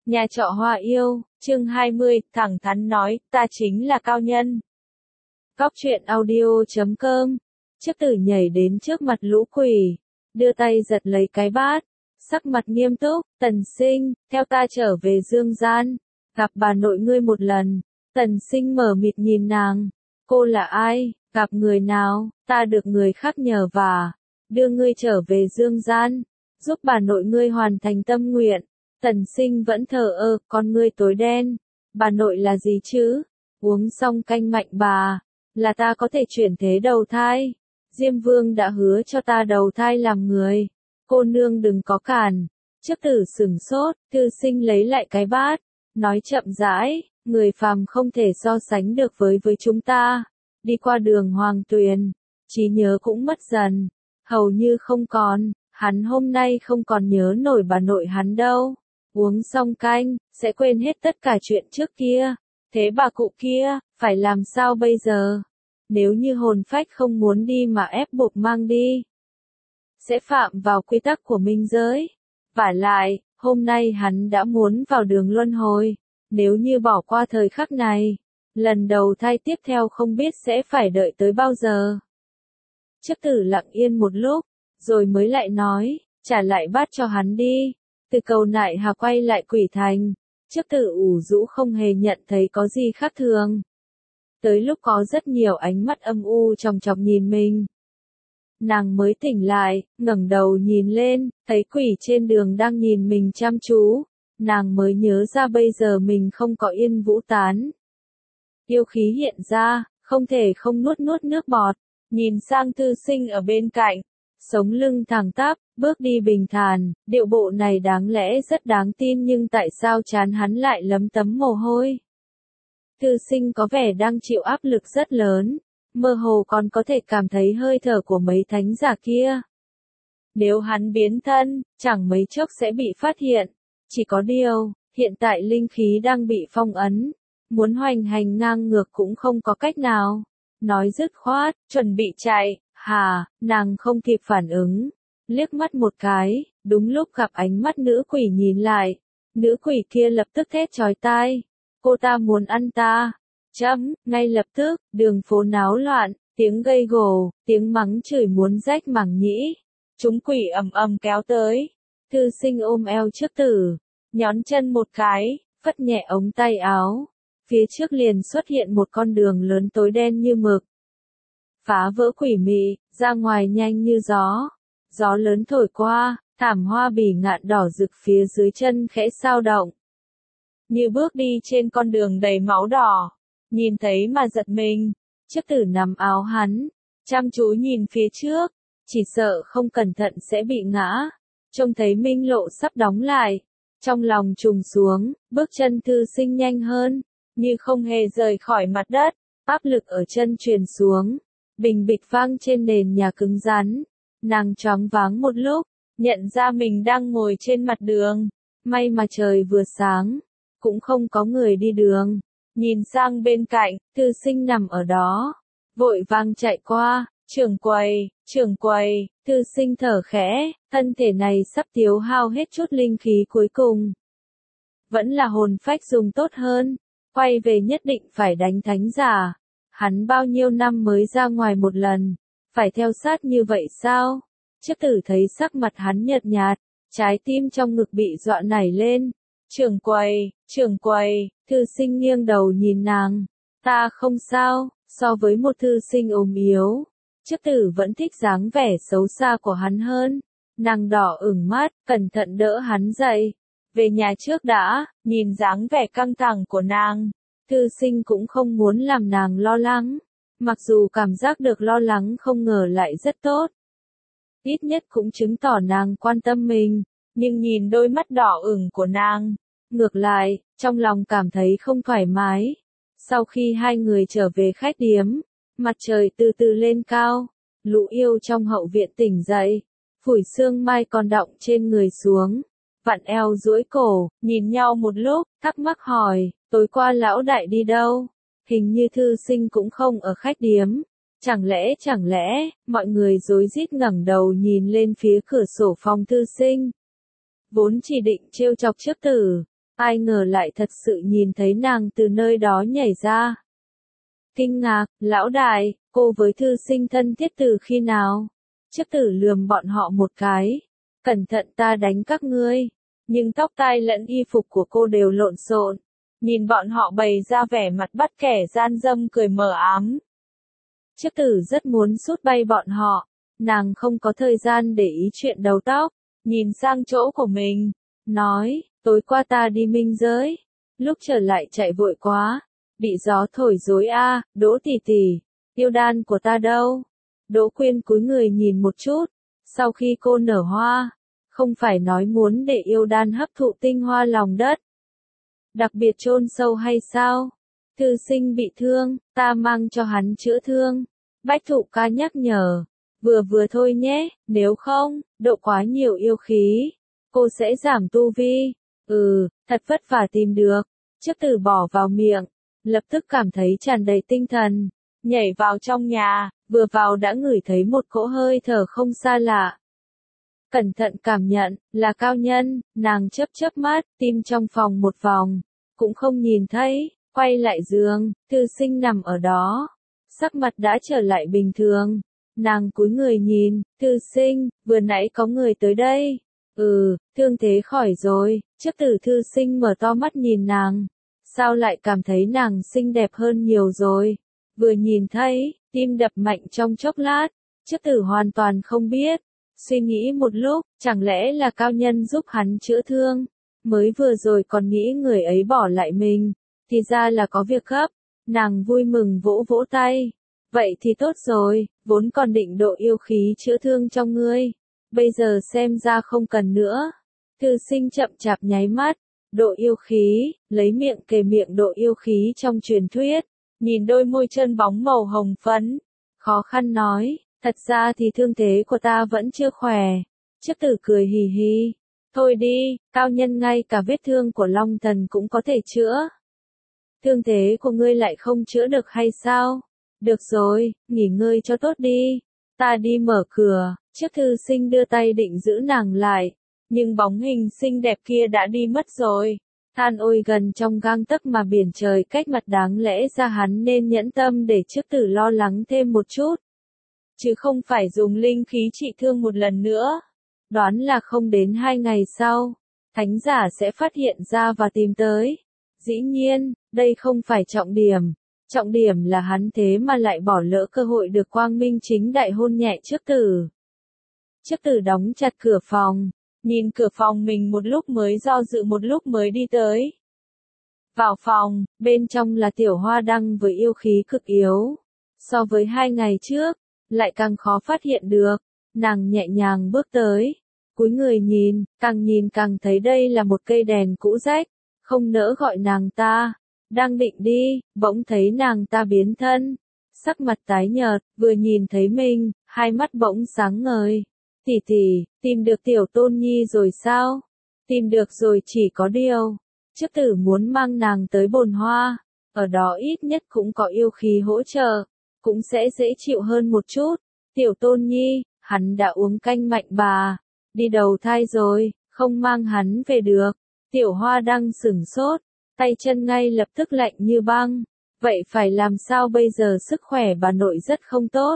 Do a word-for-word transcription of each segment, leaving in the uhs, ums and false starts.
Nhà trọ Hoa Yêu, chương hai mươi, thẳng thắn nói, ta chính là Cao Nhân. Góc truyện audio chấm com. Chức tử nhảy đến trước mặt lũ quỷ, đưa tay giật lấy cái bát, sắc mặt nghiêm túc, Tần Sinh, theo ta trở về dương gian, gặp bà nội ngươi một lần. Tần Sinh mở mịt nhìn nàng, cô là ai, gặp người nào, ta được người khác nhờ vả, đưa ngươi trở về dương gian, giúp bà nội ngươi hoàn thành tâm nguyện. Tần Sinh vẫn thờ ơ, con ngươi tối đen, bà nội là gì chứ, uống xong canh mạnh bà, là ta có thể chuyển thế đầu thai, Diêm Vương đã hứa cho ta đầu thai làm người, cô nương đừng có cản. Chức tử sửng sốt, Thư Sinh lấy lại cái bát, nói chậm rãi, người phàm không thể so sánh được với với chúng ta, đi qua đường Hoàng Tuyền, trí nhớ cũng mất dần, hầu như không còn, hắn hôm nay không còn nhớ nổi bà nội hắn đâu. Uống xong canh, sẽ quên hết tất cả chuyện trước kia. Thế bà cụ kia, phải làm sao bây giờ? Nếu như hồn phách không muốn đi mà ép buộc mang đi, sẽ phạm vào quy tắc của minh giới. Vả lại, hôm nay hắn đã muốn vào đường luân hồi. Nếu như bỏ qua thời khắc này, lần đầu thai tiếp theo không biết sẽ phải đợi tới bao giờ. Chức tử lặng yên một lúc, rồi mới lại nói, trả lại bát cho hắn đi. Từ cầu nại hà quay lại quỷ thành, chức tử ủ rũ không hề nhận thấy có gì khác thường. Tới lúc có rất nhiều ánh mắt âm u chòng chọc nhìn mình. Nàng mới tỉnh lại, ngẩng đầu nhìn lên, thấy quỷ trên đường đang nhìn mình chăm chú. Nàng mới nhớ ra bây giờ mình không có Yên Vũ Tán. Yêu khí hiện ra, không thể không nuốt nuốt nước bọt, nhìn sang Thư Sinh ở bên cạnh. Sống lưng thẳng tắp, bước đi bình thản, điệu bộ này đáng lẽ rất đáng tin nhưng tại sao trán hắn lại lấm tấm mồ hôi. Thư Sinh có vẻ đang chịu áp lực rất lớn, mơ hồ còn có thể cảm thấy hơi thở của mấy thánh giả kia. Nếu hắn biến thân, chẳng mấy chốc sẽ bị phát hiện. Chỉ có điều, hiện tại linh khí đang bị phong ấn, muốn hoành hành ngang ngược cũng không có cách nào. Nói dứt khoát, chuẩn bị chạy. Hà, nàng không kịp phản ứng, liếc mắt một cái, đúng lúc gặp ánh mắt nữ quỷ nhìn lại, nữ quỷ kia lập tức thét chói tai, cô ta muốn ăn ta, chấm, ngay lập tức, đường phố náo loạn, tiếng gây gổ, tiếng mắng chửi muốn rách màng nhĩ, chúng quỷ ầm ầm kéo tới, Thư Sinh ôm eo chức tử, nhón chân một cái, phất nhẹ ống tay áo, phía trước liền xuất hiện một con đường lớn tối đen như mực. Phá vỡ quỷ mị, ra ngoài nhanh như gió. Gió lớn thổi qua, thảm hoa bỉ ngạn đỏ rực phía dưới chân khẽ sao động. Như bước đi trên con đường đầy máu đỏ. Nhìn thấy mà giật mình. Chức tử nắm áo hắn, chăm chú nhìn phía trước. Chỉ sợ không cẩn thận sẽ bị ngã. Trông thấy minh lộ sắp đóng lại. Trong lòng trùng xuống, bước chân Thư Sinh nhanh hơn. Như không hề rời khỏi mặt đất. Áp lực ở chân truyền xuống. Bình bịch vang trên nền nhà cứng rắn. Nàng choáng váng một lúc, nhận ra mình đang ngồi trên mặt đường. May mà trời vừa sáng, cũng không có người đi đường. Nhìn sang bên cạnh, Thư Sinh nằm ở đó. Vội vàng chạy qua, trưởng quầy, trưởng quầy, Thư Sinh thở khẽ, thân thể này sắp tiêu hao hết chút linh khí cuối cùng. Vẫn là hồn phách dùng tốt hơn, quay về nhất định phải đánh thánh giả. Hắn bao nhiêu năm mới ra ngoài một lần, phải theo sát như vậy sao? Chức tử thấy sắc mặt hắn nhợt nhạt, trái tim trong ngực bị dọa nảy lên. Trưởng quầy, trưởng quầy, Thư Sinh nghiêng đầu nhìn nàng. Ta không sao, so với một Thư Sinh ốm yếu. Chức tử vẫn thích dáng vẻ xấu xa của hắn hơn. Nàng đỏ ửng mắt, cẩn thận đỡ hắn dậy. Về nhà trước đã, nhìn dáng vẻ căng thẳng của nàng. Thư Sinh cũng không muốn làm nàng lo lắng, mặc dù cảm giác được lo lắng không ngờ lại rất tốt. Ít nhất cũng chứng tỏ nàng quan tâm mình, nhưng nhìn đôi mắt đỏ ửng của nàng, ngược lại, trong lòng cảm thấy không thoải mái. Sau khi hai người trở về khách điếm, mặt trời từ từ lên cao, lũ yêu trong hậu viện tỉnh dậy, phủi sương mai còn đọng trên người xuống, vặn eo duỗi cổ, nhìn nhau một lúc, thắc mắc hỏi. Tối qua lão đại đi đâu? Hình như Thư Sinh cũng không ở khách điếm. Chẳng lẽ chẳng lẽ, mọi người rối rít ngẩng đầu nhìn lên phía cửa sổ phòng Thư Sinh. Vốn chỉ định trêu chọc chức tử, ai ngờ lại thật sự nhìn thấy nàng từ nơi đó nhảy ra. Kinh ngạc, lão đại, cô với thư sinh thân thiết từ khi nào? Chức tử lườm bọn họ một cái. Cẩn thận ta đánh các ngươi. Nhưng tóc tai lẫn y phục của cô đều lộn xộn. Nhìn bọn họ bày ra vẻ mặt bắt kẻ gian dâm cười mờ ám. Chức tử rất muốn sút bay bọn họ. Nàng không có thời gian để ý chuyện đầu tóc. Nhìn sang chỗ của mình. Nói, tối qua ta đi minh giới. Lúc trở lại chạy vội quá. Bị gió thổi rối a, à, Đỗ tỷ tỷ. Yêu đan của ta đâu? Đỗ Quyên cúi người nhìn một chút. Sau khi cô nở hoa. Không phải nói muốn để yêu đan hấp thụ tinh hoa lòng đất. Đặc biệt chôn sâu hay sao? Thư sinh bị thương, ta mang cho hắn chữa thương. Bách Thụ ca nhắc nhở. Vừa vừa thôi nhé, nếu không, độ quá nhiều yêu khí. Cô sẽ giảm tu vi. Ừ, thật vất vả tìm được. Chức tử bỏ vào miệng. Lập tức cảm thấy tràn đầy tinh thần. Nhảy vào trong nhà, vừa vào đã ngửi thấy một cỗ hơi thở không xa lạ. Cẩn thận cảm nhận, là Cao Nhân, nàng chớp chớp mắt, tim trong phòng một vòng. Cũng không nhìn thấy, quay lại giường, thư sinh nằm ở đó. Sắc mặt đã trở lại bình thường. Nàng cúi người nhìn, thư sinh, vừa nãy có người tới đây. Ừ, thương thế khỏi rồi, chức tử thư sinh mở to mắt nhìn nàng. Sao lại cảm thấy nàng xinh đẹp hơn nhiều rồi? Vừa nhìn thấy, tim đập mạnh trong chốc lát, chức tử hoàn toàn không biết. Suy nghĩ một lúc, chẳng lẽ là Cao Nhân giúp hắn chữa thương? Mới vừa rồi còn nghĩ người ấy bỏ lại mình, thì ra là có việc gấp. Nàng vui mừng vỗ vỗ tay. Vậy thì tốt rồi, vốn còn định độ yêu khí chữa thương trong ngươi. Bây giờ xem ra không cần nữa. Thư sinh chậm chạp nháy mắt. Độ yêu khí, lấy miệng kề miệng độ yêu khí trong truyền thuyết. Nhìn đôi môi chân bóng màu hồng phấn. Khó khăn nói, thật ra thì thương thế của ta vẫn chưa khỏe. Chức tử cười hì hì. Thôi đi, Cao Nhân ngay cả vết thương của Long Thần cũng có thể chữa. Thương thế của ngươi lại không chữa được hay sao? Được rồi, nghỉ ngơi cho tốt đi. Ta đi mở cửa, chức thư sinh đưa tay định giữ nàng lại. Nhưng bóng hình xinh đẹp kia đã đi mất rồi. Than ôi gần trong gang tấc mà biển trời cách mặt đáng lẽ ra hắn nên nhẫn tâm để chức tử lo lắng thêm một chút. Chứ không phải dùng linh khí trị thương một lần nữa. Đoán là không đến hai ngày sau, thánh giả sẽ phát hiện ra và tìm tới. Dĩ nhiên, đây không phải trọng điểm. Trọng điểm là hắn thế mà lại bỏ lỡ cơ hội được quang minh chính đại hôn nhẹ chức tử. Chức tử đóng chặt cửa phòng. Nhìn cửa phòng mình một lúc mới do dự một lúc mới đi tới. Vào phòng, bên trong là Tiểu Hoa Đăng với yêu khí cực yếu. So với hai ngày trước, lại càng khó phát hiện được. Nàng nhẹ nhàng bước tới. Cúi người nhìn, càng nhìn càng thấy đây là một cây đèn cũ rách. Không nỡ gọi nàng ta. Đang định đi, bỗng thấy nàng ta biến thân. Sắc mặt tái nhợt, vừa nhìn thấy mình, hai mắt bỗng sáng ngời. Tỷ tỷ, tìm được Tiểu Tôn Nhi rồi sao? Tìm được rồi, chỉ có điều. Chức tử muốn mang nàng tới Bồn Hoa. Ở đó ít nhất cũng có yêu khí hỗ trợ. Cũng sẽ dễ chịu hơn một chút. Tiểu Tôn Nhi, hắn đã uống canh mạnh bà. Đi đầu thai rồi, không mang hắn về được. Tiểu Hoa Đăng sửng sốt. Tay chân ngay lập tức lạnh như băng. Vậy phải làm sao bây giờ, sức khỏe bà nội rất không tốt.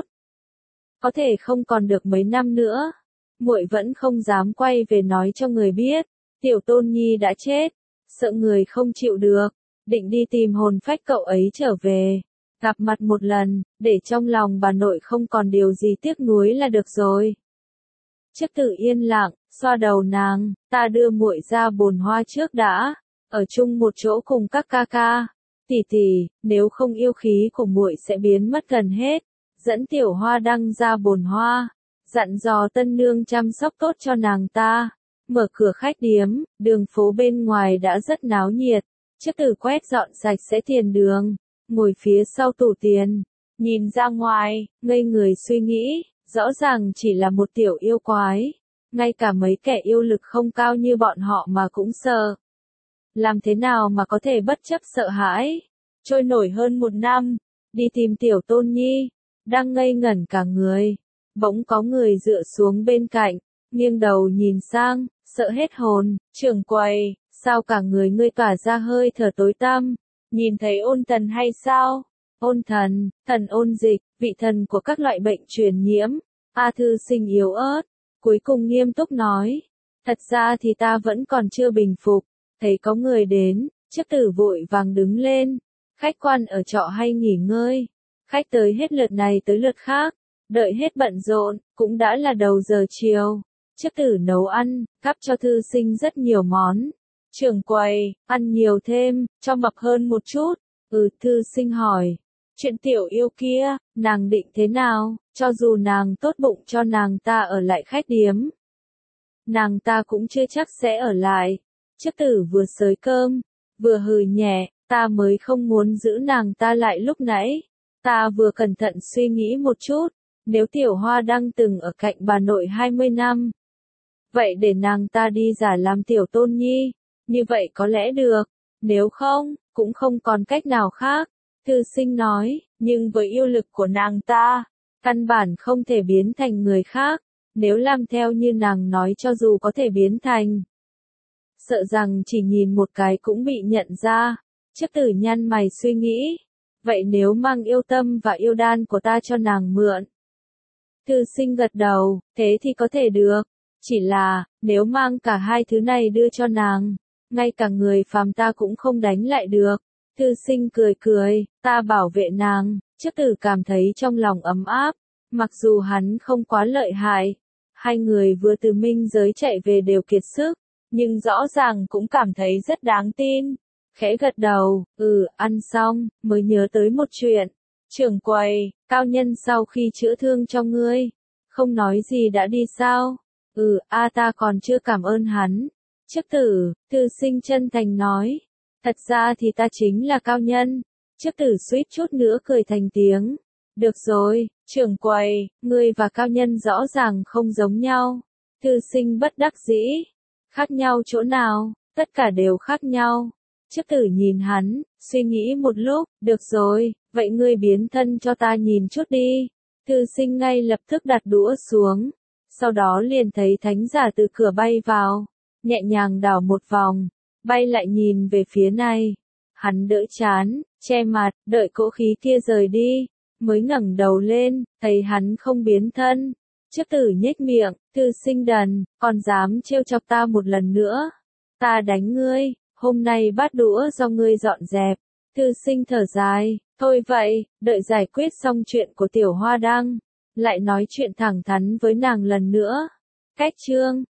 Có thể không còn được mấy năm nữa. Muội vẫn không dám quay về nói cho người biết. Tiểu Tôn Nhi đã chết. Sợ người không chịu được. Định đi tìm hồn phách cậu ấy trở về. Gặp mặt một lần, để trong lòng bà nội không còn điều gì tiếc nuối là được rồi. Chức tử yên lặng, xoa đầu nàng. Ta đưa muội ra Bồn Hoa trước đã. Ở chung một chỗ cùng các ca ca. Tỷ tỷ, nếu không yêu khí của muội sẽ biến mất gần hết. Dẫn Tiểu Hoa Đăng ra Bồn Hoa. Dặn dò tân nương chăm sóc tốt cho nàng ta. Mở cửa khách điếm, đường phố bên ngoài đã rất náo nhiệt. Chức tử quét dọn sạch sẽ tiền đường. Ngồi phía sau tủ tiền. Nhìn ra ngoài, ngây người suy nghĩ. Rõ ràng chỉ là một tiểu yêu quái. Ngay cả mấy kẻ yêu lực không cao như bọn họ mà cũng sợ. Làm thế nào mà có thể bất chấp sợ hãi? Trôi nổi hơn một năm. Đi tìm Tiểu Tôn Nhi. Đang ngây ngẩn cả người. Bỗng có người dựa xuống bên cạnh. Nghiêng đầu nhìn sang. Sợ hết hồn. Trưởng quầy, Sao cả người ngươi tỏa ra hơi thở tối tăm? Nhìn thấy ôn thần hay sao? Ôn thần, thần ôn dịch, vị thần của các loại bệnh truyền nhiễm. A Thư Sinh yếu ớt, cuối cùng nghiêm túc nói. Thật ra thì ta vẫn còn chưa bình phục, thấy có người đến, Chức Tử vội vàng đứng lên. Khách quan ở trọ hay nghỉ ngơi? Khách tới hết lượt này tới lượt khác, đợi hết bận rộn, cũng đã là đầu giờ chiều. Chức Tử nấu ăn, gắp cho Thư Sinh rất nhiều món. Trưởng quầy, ăn nhiều thêm, cho mập hơn một chút. Ừ, Thư Sinh hỏi. Chuyện tiểu yêu kia, nàng định thế nào, cho dù nàng tốt bụng cho nàng ta ở lại khách điếm. Nàng ta cũng chưa chắc sẽ ở lại. Chức Tử vừa xới cơm, vừa hừ nhẹ, ta mới không muốn giữ nàng ta lại lúc nãy. Ta vừa cẩn thận suy nghĩ một chút, nếu Tiểu Hoa Đăng từng ở cạnh bà nội hai mươi năm. Vậy để nàng ta đi giả làm tiểu tôn nhi, như vậy có lẽ được, nếu không, cũng không còn cách nào khác. Thư Sinh nói, nhưng với yêu lực của nàng ta, căn bản không thể biến thành người khác, nếu làm theo như nàng nói cho dù có thể biến thành. Sợ rằng chỉ nhìn một cái cũng bị nhận ra. Chức Tử nhăn mày suy nghĩ, vậy nếu mang yêu tâm và yêu đan của ta cho nàng mượn? Thư Sinh gật đầu, thế thì có thể được, chỉ là, nếu mang cả hai thứ này đưa cho nàng, ngay cả người phàm ta cũng không đánh lại được. Thư Sinh cười cười, ta bảo vệ nàng. Chức Tử cảm thấy trong lòng ấm áp, mặc dù hắn không quá lợi hại. Hai người vừa từ minh giới chạy về đều kiệt sức, nhưng rõ ràng cũng cảm thấy rất đáng tin. Khẽ gật đầu, ừ, ăn xong, mới nhớ tới một chuyện. Trưởng quầy, cao nhân sau khi chữa thương cho ngươi, không nói gì đã đi sao? Ừ, a ta còn chưa cảm ơn hắn. Chức Tử, Thư Sinh chân thành nói. Thật ra thì ta chính là cao nhân. Chức Tử suýt chút nữa cười thành tiếng. Được rồi, trưởng quầy, ngươi và cao nhân rõ ràng không giống nhau. Thư Sinh bất đắc dĩ. Khác nhau chỗ nào? Tất cả đều khác nhau. Chức Tử nhìn hắn, suy nghĩ một lúc, được rồi, vậy ngươi biến thân cho ta nhìn chút đi. Thư Sinh ngay lập tức đặt đũa xuống, sau đó liền thấy thánh giả từ cửa bay vào, nhẹ nhàng đảo một vòng, bay lại nhìn về phía này. Hắn đỡ chán, che mặt, đợi cỗ khí kia rời đi, mới ngẩng đầu lên, thấy hắn không biến thân. Chức Tử nhếch miệng, Thư Sinh đần, còn dám trêu chọc ta một lần nữa. Ta đánh ngươi, hôm nay bát đũa do ngươi dọn dẹp. Thư Sinh thở dài, thôi vậy, đợi giải quyết xong chuyện của Tiểu Hoa Đăng, lại nói chuyện thẳng thắn với nàng lần nữa. Cách chương